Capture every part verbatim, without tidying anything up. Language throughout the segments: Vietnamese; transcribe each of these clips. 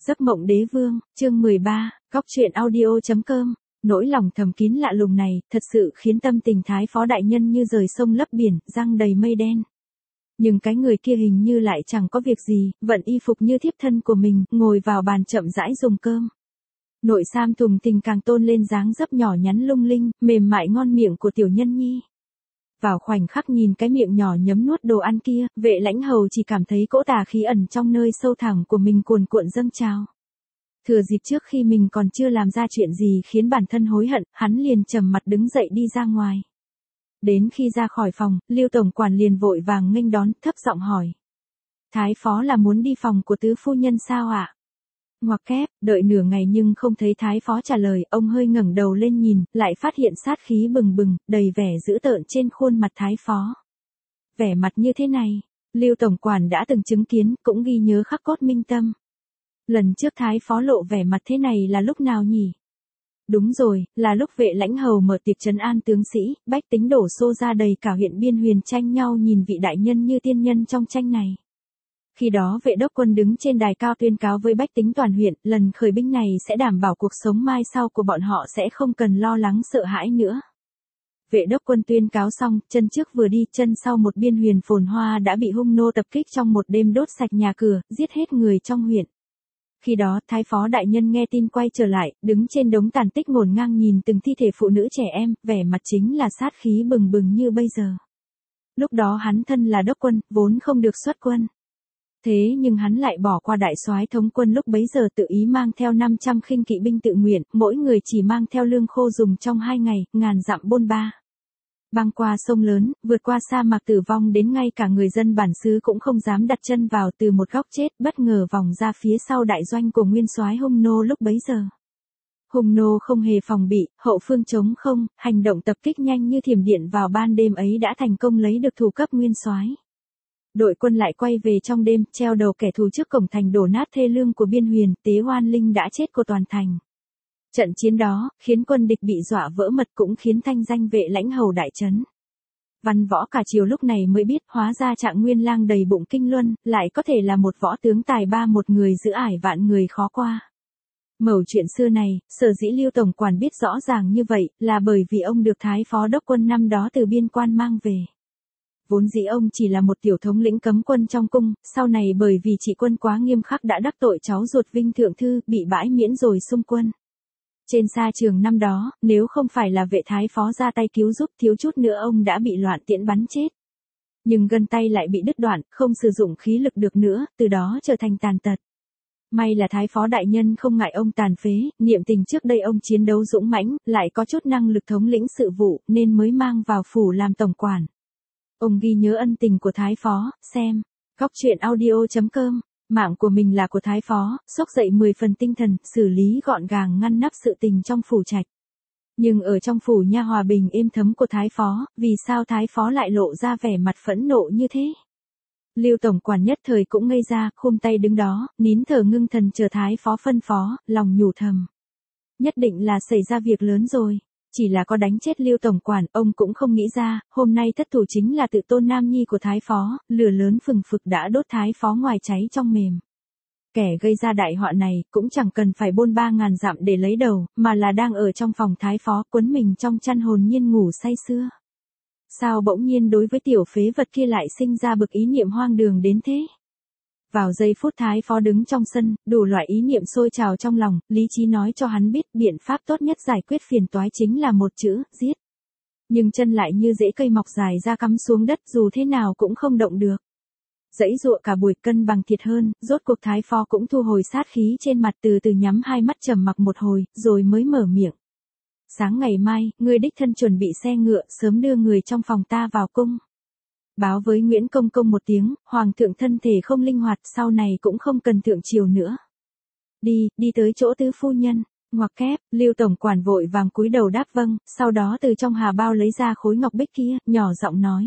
Giấc mộng đế vương, chương mười ba, góc truyện audio.com. Nỗi lòng thầm kín lạ lùng này, thật sự khiến tâm tình Thái Phó đại nhân như rời sông lấp biển, răng đầy mây đen. Nhưng cái người kia hình như lại chẳng có việc gì, vận y phục như thiếp thân của mình, ngồi vào bàn chậm rãi dùng cơm. Nội sam thùng tình càng tôn lên dáng dấp nhỏ nhắn lung linh, mềm mại ngon miệng của tiểu nhân nhi. Vào khoảnh khắc nhìn cái miệng nhỏ nhấm nuốt đồ ăn kia, Vệ Lãnh Hầu chỉ cảm thấy cỗ tà khí ẩn trong nơi sâu thẳm của mình cuồn cuộn dâng trào. Thừa dịp trước khi mình còn chưa làm ra chuyện gì khiến bản thân hối hận, hắn liền trầm mặt đứng dậy đi ra ngoài. Đến khi ra khỏi phòng, Lưu tổng quản liền vội vàng nghênh đón, thấp giọng hỏi: Thái Phó là muốn đi phòng của tứ phu nhân sao ạ? Ngoặc kép, đợi nửa ngày nhưng không thấy Thái Phó trả lời, ông hơi ngẩng đầu lên nhìn, lại phát hiện sát khí bừng bừng, đầy vẻ dữ tợn trên khuôn mặt Thái Phó. Vẻ mặt như thế này, Lưu tổng quản đã từng chứng kiến, cũng ghi nhớ khắc cốt minh tâm. Lần trước Thái Phó lộ vẻ mặt thế này là lúc nào nhỉ? Đúng rồi, là lúc Vệ Lãnh Hầu mở tiệc trấn an tướng sĩ, bách tính đổ xô ra đầy cả huyện Biên Huyền tranh nhau nhìn vị đại nhân như tiên nhân trong tranh này. Khi đó Vệ đốc quân đứng trên đài cao tuyên cáo với bách tính toàn huyện, lần khởi binh này sẽ đảm bảo cuộc sống mai sau của bọn họ sẽ không cần lo lắng sợ hãi nữa. Vệ đốc quân tuyên cáo xong, chân trước vừa đi, chân sau một Biên Huyền phồn hoa đã bị hung nô tập kích trong một đêm, đốt sạch nhà cửa, giết hết người trong huyện. Khi đó, Thái Phó đại nhân nghe tin quay trở lại, đứng trên đống tàn tích ngổn ngang nhìn từng thi thể phụ nữ trẻ em, vẻ mặt chính là sát khí bừng bừng như bây giờ. Lúc đó hắn thân là đốc quân, vốn không được xuất quân. Thế nhưng hắn lại bỏ qua đại soái thống quân lúc bấy giờ, tự ý mang theo năm trăm khinh kỵ binh tự nguyện, mỗi người chỉ mang theo lương khô dùng trong hai ngày, ngàn dặm bôn ba. Băng qua sông lớn, vượt qua sa mạc tử vong đến ngay cả người dân bản xứ cũng không dám đặt chân vào, từ một góc chết, bất ngờ vòng ra phía sau đại doanh của nguyên soái Hung nô lúc bấy giờ. Hung nô không hề phòng bị, hậu phương trống không, hành động tập kích nhanh như thiểm điện vào ban đêm ấy đã thành công lấy được thủ cấp nguyên soái. Đội quân lại quay về trong đêm, treo đầu kẻ thù trước cổng thành đổ nát thê lương của Biên Huyền, tế oan linh đã chết của toàn thành. Trận chiến đó, khiến quân địch bị dọa vỡ mật, cũng khiến thanh danh Vệ Lãnh Hầu đại chấn. Văn võ cả triều lúc này mới biết, hóa ra Trạng Nguyên Lang đầy bụng kinh luân, lại có thể là một võ tướng tài ba, một người giữ ải vạn người khó qua. Mẩu chuyện xưa này, sở dĩ Lưu tổng quản biết rõ ràng như vậy, là bởi vì ông được Thái Phó đốc quân năm đó từ biên quan mang về. Vốn dĩ ông chỉ là một tiểu thống lĩnh cấm quân trong cung, sau này bởi vì trị quân quá nghiêm khắc đã đắc tội cháu ruột Vinh Thượng Thư, bị bãi miễn rồi xung quân. Trên sa trường năm đó, nếu không phải là Vệ Thái Phó ra tay cứu giúp, thiếu chút nữa ông đã bị loạn tiễn bắn chết. Nhưng gân tay lại bị đứt đoạn, không sử dụng khí lực được nữa, từ đó trở thành tàn tật. May là Thái Phó đại nhân không ngại ông tàn phế, niệm tình trước đây ông chiến đấu dũng mãnh, lại có chút năng lực thống lĩnh sự vụ, nên mới mang vào phủ làm tổng quản. Ông ghi nhớ ân tình của Thái Phó, xem góc truyện audio.com. Mạng của mình là của Thái Phó, xốc dậy mười phần tinh thần, xử lý gọn gàng ngăn nắp sự tình trong phủ trạch. Nhưng ở trong phủ nha hòa bình êm thấm của Thái Phó, vì sao Thái Phó lại lộ ra vẻ mặt phẫn nộ như thế? Lưu tổng quản nhất thời cũng ngây ra, khum tay đứng đó, nín thở ngưng thần chờ Thái Phó phân phó, lòng nhủ thầm: nhất định là xảy ra việc lớn rồi. Chỉ là có đánh chết Lưu tổng quản, ông cũng không nghĩ ra, hôm nay thất thủ chính là tự tôn nam nhi của Thái Phó, lửa lớn phừng phực đã đốt Thái Phó ngoài cháy trong mềm. Kẻ gây ra đại họa này, cũng chẳng cần phải bôn ba ngàn dặm để lấy đầu, mà là đang ở trong phòng Thái Phó, quấn mình trong chăn hồn nhiên ngủ say sưa. Sao bỗng nhiên đối với tiểu phế vật kia lại sinh ra bực ý niệm hoang đường đến thế? Vào giây phút Thái Phó đứng trong sân, đủ loại ý niệm sôi trào trong lòng, lý trí nói cho hắn biết biện pháp tốt nhất giải quyết phiền toái chính là một chữ, giết. Nhưng chân lại như rễ cây mọc dài ra cắm xuống đất, dù thế nào cũng không động được. Dãy dụa cả buổi, cân bằng thiệt hơn, rốt cuộc Thái Phó cũng thu hồi sát khí trên mặt, từ từ nhắm hai mắt trầm mặc một hồi, rồi mới mở miệng. Sáng ngày mai, ngươi đích thân chuẩn bị xe ngựa, sớm đưa người trong phòng ta vào cung. Báo với Nguyễn Công Công một tiếng, Hoàng thượng thân thể không linh hoạt, sau này cũng không cần thượng triều nữa. Đi, đi tới chỗ tứ phu nhân. Ngoặc kép, Lưu tổng quản vội vàng cúi đầu đáp vâng, sau đó từ trong hà bao lấy ra khối ngọc bích kia, nhỏ giọng nói: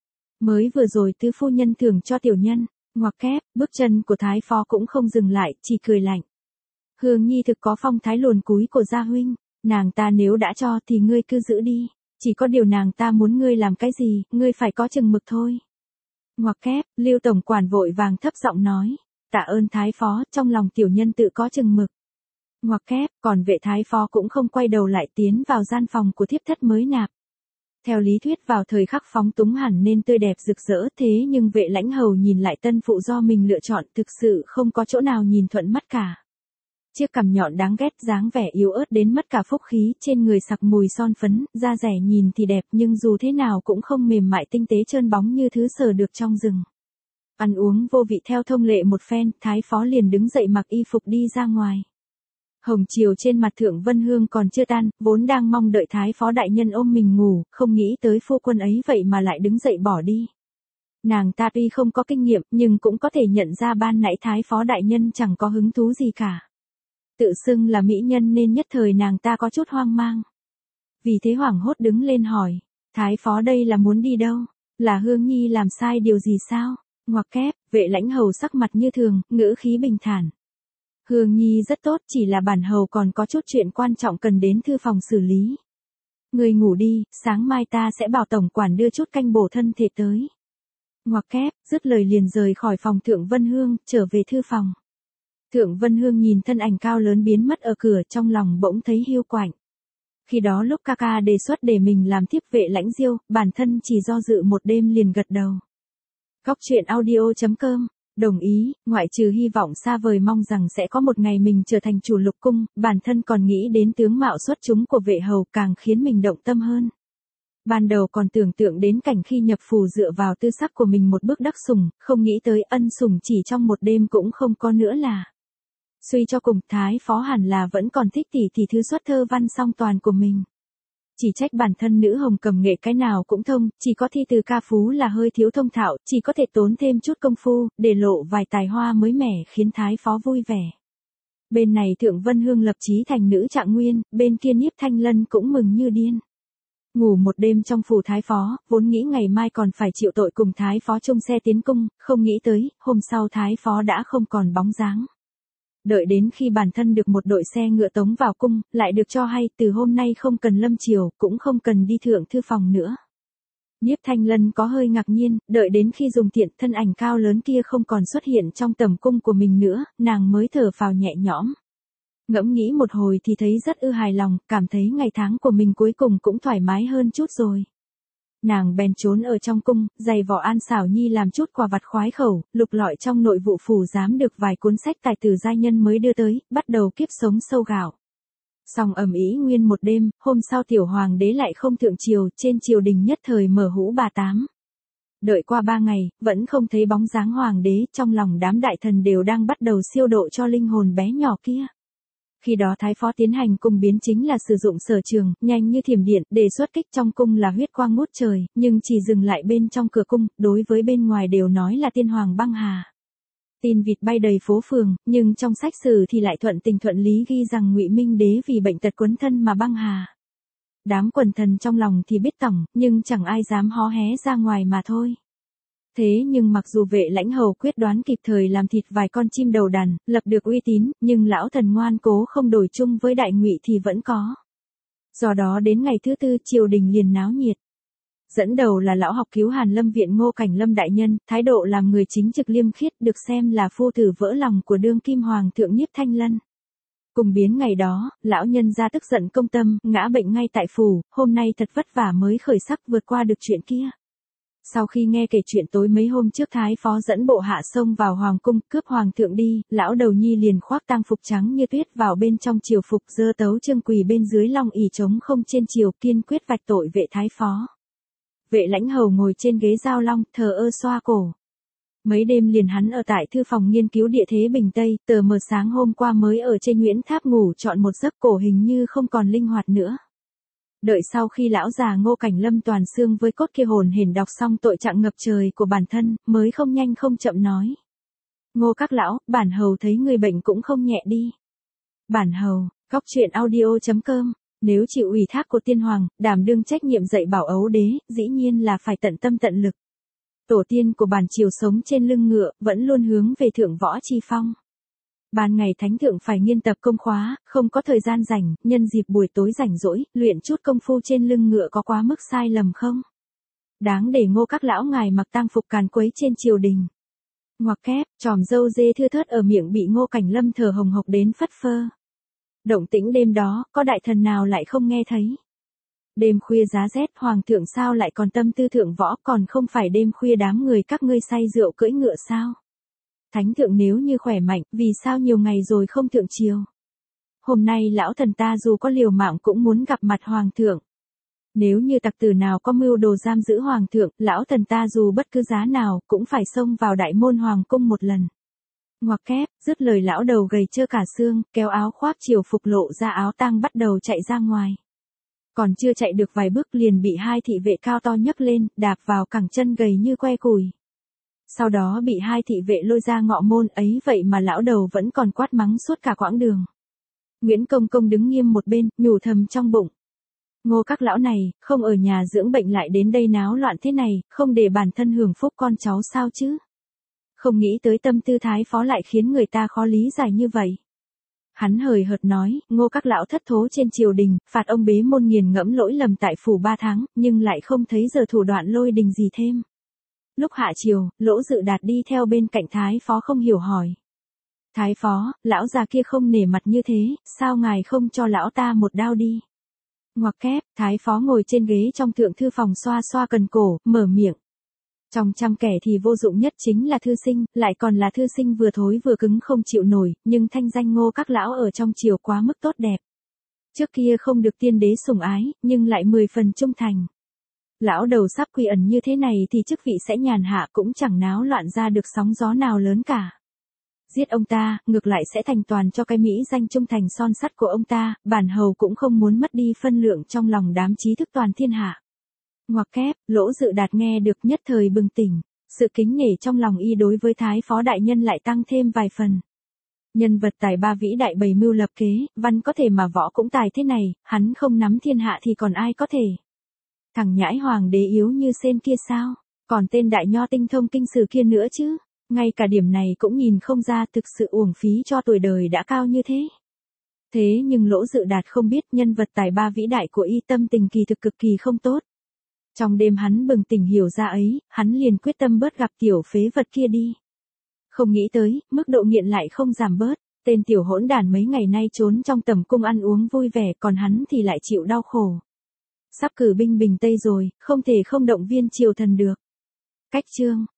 mới vừa rồi tứ phu nhân thưởng cho tiểu nhân. Ngoặc kép, bước chân của Thái Phó cũng không dừng lại, chỉ cười lạnh: Hương nhi thực có phong thái luồn cúi của gia huynh, nàng ta nếu đã cho thì ngươi cứ giữ đi. Chỉ có điều nàng ta muốn ngươi làm cái gì, ngươi phải có chừng mực thôi. Ngoặc kép, Lưu tổng quản vội vàng thấp giọng nói: tạ ơn thái phó, trong lòng tiểu nhân tự có chừng mực. Ngoặc kép, còn vệ thái phó cũng không quay đầu lại tiến vào gian phòng của thiếp thất mới nạp. Theo lý thuyết vào thời khắc phóng túng hẳn nên tươi đẹp rực rỡ, thế nhưng vệ lãnh hầu nhìn lại tân phụ do mình lựa chọn thực sự không có chỗ nào nhìn thuận mắt cả. Chiếc cằm nhọn đáng ghét, dáng vẻ yếu ớt đến mất cả phúc khí, trên người sặc mùi son phấn, da rẻ nhìn thì đẹp nhưng dù thế nào cũng không mềm mại tinh tế trơn bóng như thứ sờ được trong rừng. Ăn uống vô vị theo thông lệ một phen, thái phó liền đứng dậy mặc y phục đi ra ngoài. Hồng chiều trên mặt Thượng Vân Hương còn chưa tan, vốn đang mong đợi thái phó đại nhân ôm mình ngủ, không nghĩ tới phu quân ấy vậy mà lại đứng dậy bỏ đi. Nàng ta tuy không có kinh nghiệm nhưng cũng có thể nhận ra ban nãy thái phó đại nhân chẳng có hứng thú gì cả. Tự xưng là mỹ nhân nên nhất thời nàng ta có chút hoang mang. Vì thế hoảng hốt đứng lên hỏi, thái phó đây là muốn đi đâu? Là Hương Nhi làm sai điều gì sao? Ngoặc kép, vệ lãnh hầu sắc mặt như thường, ngữ khí bình thản. Hương Nhi rất tốt, chỉ là bản hầu còn có chút chuyện quan trọng cần đến thư phòng xử lý. Người ngủ đi, sáng mai ta sẽ bảo tổng quản đưa chút canh bổ thân thể tới. Ngoặc kép, dứt lời liền rời khỏi phòng Thượng Vân Hương, trở về thư phòng. Thượng Vân Hương nhìn thân ảnh cao lớn biến mất ở cửa, trong lòng bỗng thấy hiu quạnh. Khi đó lúc ca ca đề xuất để mình làm thiếp vệ lãnh diêu, bản thân chỉ do dự một đêm liền gật đầu. Góc truyện audio chấm com, đồng ý, ngoại trừ hy vọng xa vời mong rằng sẽ có một ngày mình trở thành chủ lục cung, bản thân còn nghĩ đến tướng mạo xuất chúng của vệ hầu càng khiến mình động tâm hơn. Ban đầu còn tưởng tượng đến cảnh khi nhập phủ dựa vào tư sắc của mình một bước đắc sủng, không nghĩ tới ân sủng chỉ trong một đêm cũng không có nữa là. Suy cho cùng, thái phó hẳn là vẫn còn thích tỉ tỉ thứ xuất thơ văn song toàn của mình. Chỉ trách bản thân nữ hồng cầm nghệ cái nào cũng thông, chỉ có thi từ ca phú là hơi thiếu thông thạo, chỉ có thể tốn thêm chút công phu, để lộ vài tài hoa mới mẻ khiến thái phó vui vẻ. Bên này Thượng Vân Hương lập chí thành nữ trạng nguyên, bên kia Nhiếp Thanh Lân cũng mừng như điên. Ngủ một đêm trong phủ thái phó, vốn nghĩ ngày mai còn phải chịu tội cùng thái phó chung xe tiến cung, không nghĩ tới, hôm sau thái phó đã không còn bóng dáng. Đợi đến khi bản thân được một đội xe ngựa tống vào cung, lại được cho hay từ hôm nay không cần lâm triều, cũng không cần đi thượng thư phòng nữa. Nhiếp Thanh Lân có hơi ngạc nhiên, đợi đến khi dùng tiện thân ảnh cao lớn kia không còn xuất hiện trong tầm cung của mình nữa, nàng mới thở phào nhẹ nhõm. Ngẫm nghĩ một hồi thì thấy rất ư hài lòng, cảm thấy ngày tháng của mình cuối cùng cũng thoải mái hơn chút rồi. Nàng bèn trốn ở trong cung, giày vò An Xảo Nhi làm chút quà vặt khoái khẩu, lục lọi trong nội vụ phủ giám được vài cuốn sách tài tử giai nhân mới đưa tới, bắt đầu kiếp sống sâu gạo. Xong ầm ĩ nguyên một đêm, hôm sau tiểu hoàng đế lại không thượng triều, trên triều đình nhất thời mở hũ bà tám. Đợi qua ba ngày, vẫn không thấy bóng dáng hoàng đế, trong lòng đám đại thần đều đang bắt đầu siêu độ cho linh hồn bé nhỏ kia. Khi đó thái phó tiến hành cung biến chính là sử dụng sở trường, nhanh như thiểm điện, để xuất kích trong cung là huyết quang ngút trời, nhưng chỉ dừng lại bên trong cửa cung, đối với bên ngoài đều nói là tiên hoàng băng hà. Tin vịt bay đầy phố phường, nhưng trong sách sử thì lại thuận tình thuận lý ghi rằng Ngụy Minh đế vì bệnh tật quấn thân mà băng hà. Đám quần thần trong lòng thì biết tổng, nhưng chẳng ai dám hó hé ra ngoài mà thôi. Thế nhưng mặc dù vệ lãnh hầu quyết đoán kịp thời làm thịt vài con chim đầu đàn, lập được uy tín, nhưng lão thần ngoan cố không đổi chung với đại Ngụy thì vẫn có. Do đó đến ngày thứ tư triều đình liền náo nhiệt. Dẫn đầu là lão học cứu Hàn Lâm viện Ngô Cảnh Lâm đại nhân, thái độ làm người chính trực liêm khiết, được xem là phu tử vỡ lòng của đương kim hoàng thượng Nhiếp Thanh Lân. Cùng biến ngày đó, lão nhân ra tức giận công tâm, ngã bệnh ngay tại phủ, hôm nay thật vất vả mới khởi sắc vượt qua được chuyện kia. Sau khi nghe kể chuyện tối mấy hôm trước thái phó dẫn bộ hạ xông vào hoàng cung cướp hoàng thượng đi, lão đầu nhi liền khoác tang phục trắng như tuyết vào bên trong triều phục dơ tấu chương quỳ bên dưới long ỷ trống không trên triều kiên quyết vạch tội vệ thái phó. Vệ lãnh hầu ngồi trên ghế giao long thờ ơ xoa cổ. Mấy đêm liền hắn ở tại thư phòng nghiên cứu địa thế Bình Tây, tờ mờ sáng hôm qua mới ở trên Nguyễn Tháp ngủ trọn một giấc cổ hình như không còn linh hoạt nữa. Đợi sau khi lão già Ngô Cảnh Lâm toàn xương với cốt kia hồn hển đọc xong tội trạng ngập trời của bản thân, mới không nhanh không chậm nói. Ngô các lão, bản hầu thấy người bệnh cũng không nhẹ đi. Bản hầu, góc truyện audio chấm com, nếu chịu ủy thác của tiên hoàng, đảm đương trách nhiệm dạy bảo ấu đế, dĩ nhiên là phải tận tâm tận lực. Tổ tiên của bản triều sống trên lưng ngựa, vẫn luôn hướng về thượng võ chi phong. Ban ngày thánh thượng phải nghiên tập công khóa, không có thời gian rảnh, nhân dịp buổi tối rảnh rỗi, luyện chút công phu trên lưng ngựa có quá mức sai lầm không? Đáng để Ngô các lão ngài mặc tang phục càn quấy trên triều đình. Ngoặc kép, tròm râu dê thưa thớt ở miệng bị Ngô Cảnh Lâm thở hồng hộc đến phất phơ. Động tĩnh đêm đó, có đại thần nào lại không nghe thấy. Đêm khuya giá rét, hoàng thượng sao lại còn tâm tư thượng võ, còn không phải đêm khuya đám người các ngươi say rượu cưỡi ngựa sao? Thánh thượng nếu như khỏe mạnh, vì sao nhiều ngày rồi không thượng triều? Hôm nay lão thần ta dù có liều mạng cũng muốn gặp mặt hoàng thượng. Nếu như tặc tử nào có mưu đồ giam giữ hoàng thượng, lão thần ta dù bất cứ giá nào cũng phải xông vào đại môn hoàng cung một lần. Ngoặc kép, dứt lời lão đầu gầy trơ cả xương, kéo áo khoác triều phục lộ ra áo tang bắt đầu chạy ra ngoài. Còn chưa chạy được vài bước liền bị hai thị vệ cao to nhấc lên, đạp vào cẳng chân gầy như que củi. Sau đó bị hai thị vệ lôi ra ngọ môn, ấy vậy mà lão đầu vẫn còn quát mắng suốt cả quãng đường. Nguyễn Công Công đứng nghiêm một bên, nhủ thầm trong bụng. Ngô các lão này, không ở nhà dưỡng bệnh lại đến đây náo loạn thế này, không để bản thân hưởng phúc con cháu sao chứ? Không nghĩ tới tâm tư thái phó lại khiến người ta khó lý giải như vậy. Hắn hời hợt nói, Ngô các lão thất thố trên triều đình, phạt ông bế môn nghiền ngẫm lỗi lầm tại phủ ba tháng, nhưng lại không thấy giờ thủ đoạn lôi đình gì thêm. Lúc hạ triều, Lỗ Dự Đạt đi theo bên cạnh thái phó không hiểu hỏi. Thái phó, lão già kia không nể mặt như thế, sao ngài không cho lão ta một đao đi? Ngoặc kép, thái phó ngồi trên ghế trong thượng thư phòng xoa xoa cần cổ, mở miệng. Trong trăm kẻ thì vô dụng nhất chính là thư sinh, lại còn là thư sinh vừa thối vừa cứng không chịu nổi, nhưng thanh danh Ngô các lão ở trong triều quá mức tốt đẹp. Trước kia không được tiên đế sủng ái, nhưng lại mười phần trung thành. Lão đầu sắp quy ẩn như thế này thì chức vị sẽ nhàn hạ, cũng chẳng náo loạn ra được sóng gió nào lớn cả. Giết ông ta, ngược lại sẽ thành toàn cho cái mỹ danh trung thành son sắt của ông ta, bản hầu cũng không muốn mất đi phân lượng trong lòng đám trí thức toàn thiên hạ. Ngoặc kép, Lỗ Dự Đạt nghe được nhất thời bừng tỉnh, sự kính nể trong lòng y đối với thái phó đại nhân lại tăng thêm vài phần. Nhân vật tài ba vĩ đại bày mưu lập kế, văn có thể mà võ cũng tài thế này, hắn không nắm thiên hạ thì còn ai có thể. Thằng nhãi hoàng đế yếu như sen kia sao, còn tên đại nho tinh thông kinh sử kia nữa chứ, ngay cả điểm này cũng nhìn không ra, thực sự uổng phí cho tuổi đời đã cao như thế. Thế nhưng Lỗ Dự Đạt không biết nhân vật tài ba vĩ đại của y tâm tình kỳ thực cực kỳ không tốt. Trong đêm hắn bừng tỉnh hiểu ra ấy, hắn liền quyết tâm bớt gặp tiểu phế vật kia đi. Không nghĩ tới, mức độ nghiện lại không giảm bớt, tên tiểu hỗn đản mấy ngày nay trốn trong tầm cung ăn uống vui vẻ, còn hắn thì lại chịu đau khổ. Sắp cử binh bình Tây rồi, không thể không động viên triều thần được. Cách chương